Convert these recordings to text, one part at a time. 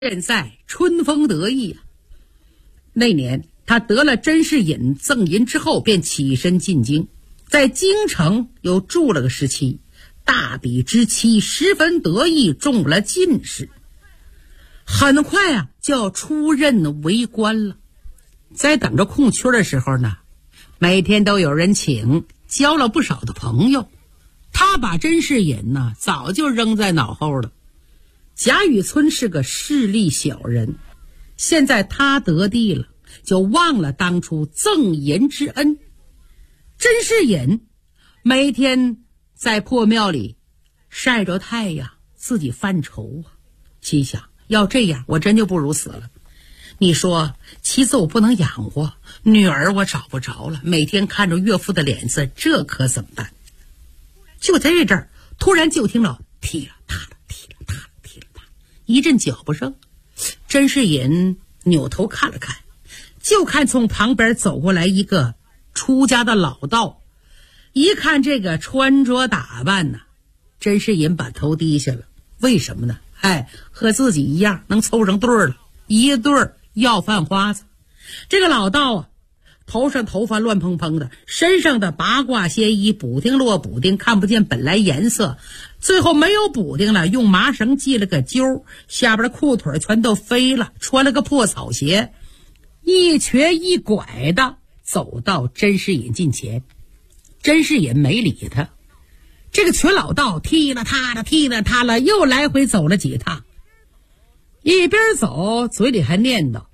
现在春风得意啊。那年他得了甄士隐赠银之后，便起身进京，在京城又住了个时期，大比之期，十分得意，中了进士。很快啊就要出任为官了。在等着空缺的时候呢，每天都有人请，交了不少的朋友。他把甄士隐呢早就扔在脑后了。贾雨村是个势利小人，现在他得地了，就忘了当初赠银之恩。甄士隐每天在破庙里晒着太阳，自己犯愁啊，心想要这样我真就不如死了。你说妻子我不能养活，女儿我找不着了，每天看着岳父的脸色，这可怎么办？就在这阵儿，突然就听到踢了踏了踢了踏了踢了踏一阵脚步声。甄士隐扭头看了看，就看从旁边走过来一个出家的老道。一看这个穿着打扮呢，甄士隐把头低下了。为什么呢？和自己一样能凑成对儿了，一对儿要饭花子。这个老道啊，头上头发乱蓬蓬的，身上的八卦仙衣补丁落补丁，看不见本来颜色，最后没有补丁了，用麻绳系了个揪，下边的裤腿全都飞了，穿了个破草鞋，一瘸一拐的走到甄士隐近前。甄士隐没理他，这个瘸老道踢了踏了踢了踏了，又来回走了几趟，一边走嘴里还念叨：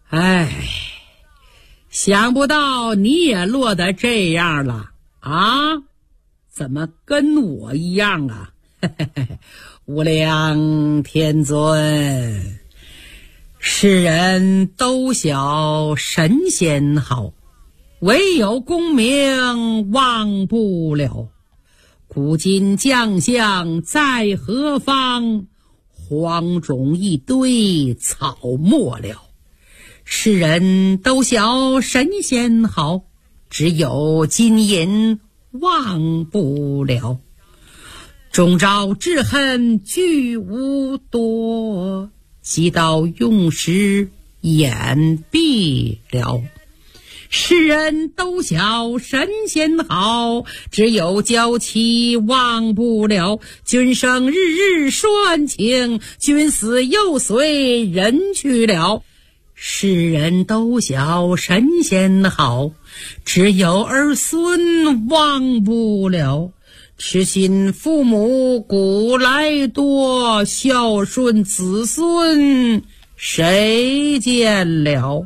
想不到你也落得这样了啊！怎么跟我一样啊？无量天尊，世人都晓神仙好，唯有功名忘不了。古今将相在何方？荒冢一堆草没了。世人都晓神仙好，只有金银忘不了。终朝之恨俱无多，既到用时眼闭了。世人都晓神仙好，只有娇妻忘不了。君生日日说恩情，君死又随人去了。世人都晓神仙好，只有儿孙忘不了。痴心父母古来多，孝顺子孙谁见了？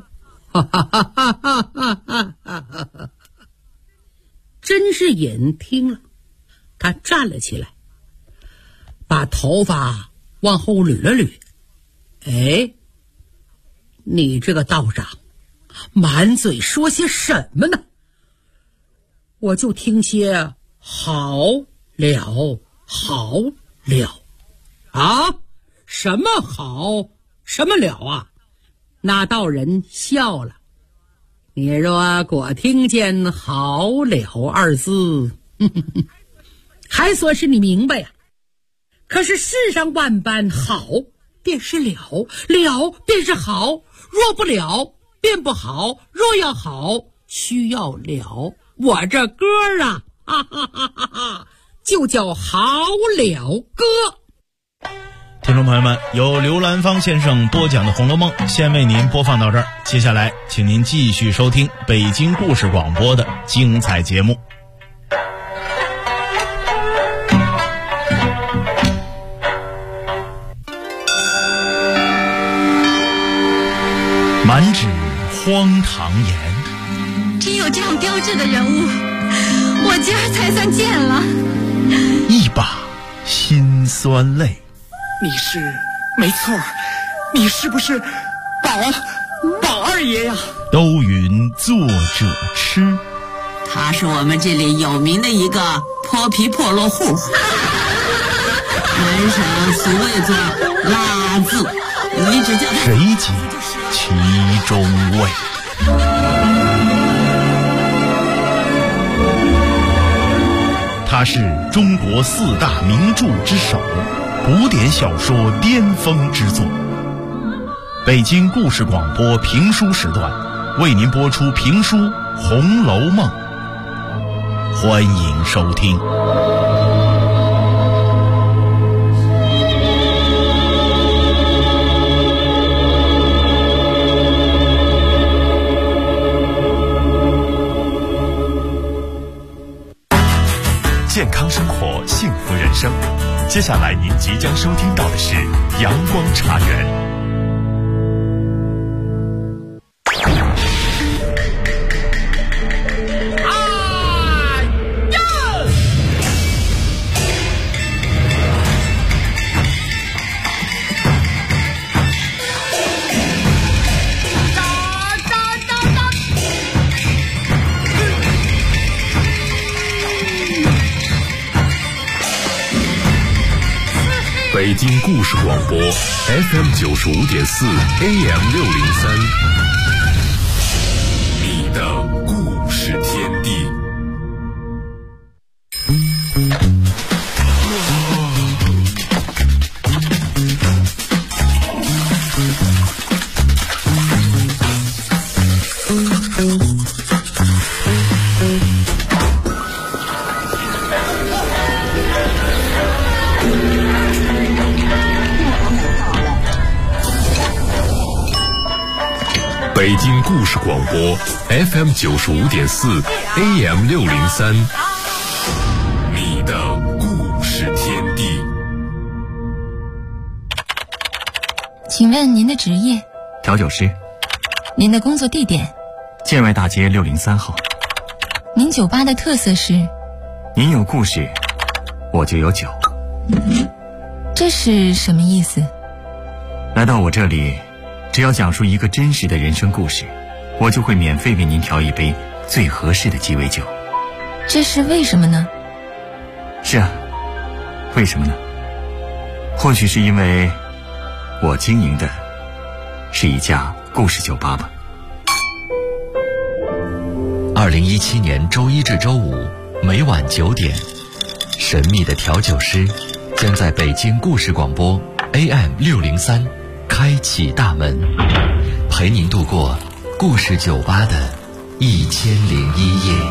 甄士隐听了，他站了起来，把头发往后捋了捋。你这个道长满嘴说些什么呢？我就听些好了好了啊，什么好什么了啊？那道人笑了，你若果听见好了二字，还说是你明白呀。可是世上万般好便是了，了便是好，若不了便不好，若要好需要了。我这歌啊，就叫好了歌。 听众朋友们，由刘兰芳先生播讲的《红楼梦》先为您播放到这儿，接下来请您继续收听北京故事广播的精彩节目。满纸荒唐言， 只有这样标致的人物，我今儿才算见了。 一把辛酸泪。 你是没错，你是不是宝二爷呀？ 都云作者痴， 他是我们这里有名的一个泼皮破落户，门上俗谓作拉字，你只叫他谁解其中味？他是中国四大名著之首，古典小说巅峰之作， 北京故事广播评书时段，为您播出评书《红楼梦》，欢迎收听。 健康生活，幸福人生。接下来您即将收听到的是阳光茶园。北京故事广播 FM 95.4 AM 603，你的故事天地。北京故事广播 FM 95.4 AM 603，你的故事天地。 请问您的职业？ 调酒师。 您的工作地点？ 建外大街603号。 您酒吧的特色是？ 您有故事，我就有酒。 这是什么意思？ 来到我这里，只要讲述一个真实的人生故事，我就会免费为您调一杯最合适的鸡尾酒。 这是为什么呢？ 是啊，为什么呢？或许是因为我经营的是一家故事酒吧吧。 2017年周一至周五每晚9点，神秘的调酒师将在北京故事广播 AM 603开启大门，陪您度过故事酒吧的1001夜。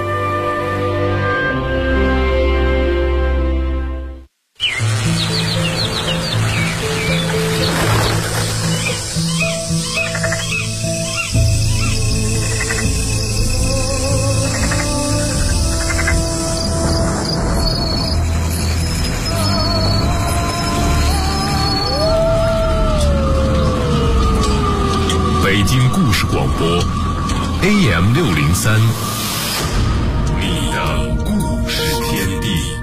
北京故事广播 AM 603，你的故事天地。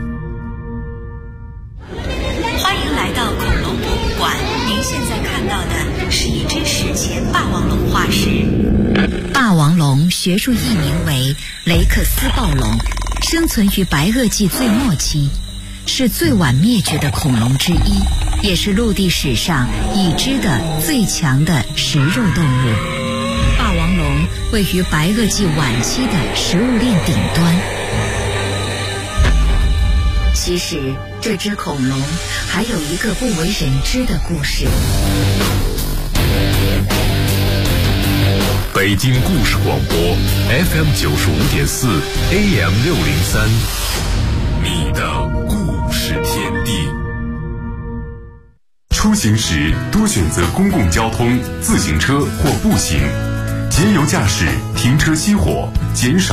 欢迎来到恐龙博物馆，您现在看到的是一只史前霸王龙化石。霸王龙学术译名为雷克斯暴龙，生存于白垩纪最末期，是最晚灭绝的恐龙之一，也是陆地史上已知的最强的食肉动物。霸王龙位于白垩纪晚期的食物链顶端。其实这只恐龙还有一个不为人知的故事。 北京故事广播 FM 95.4 AM 603，你的故事天地。出行时多选择公共交通、自行车或步行，节油驾驶，停车熄火，减少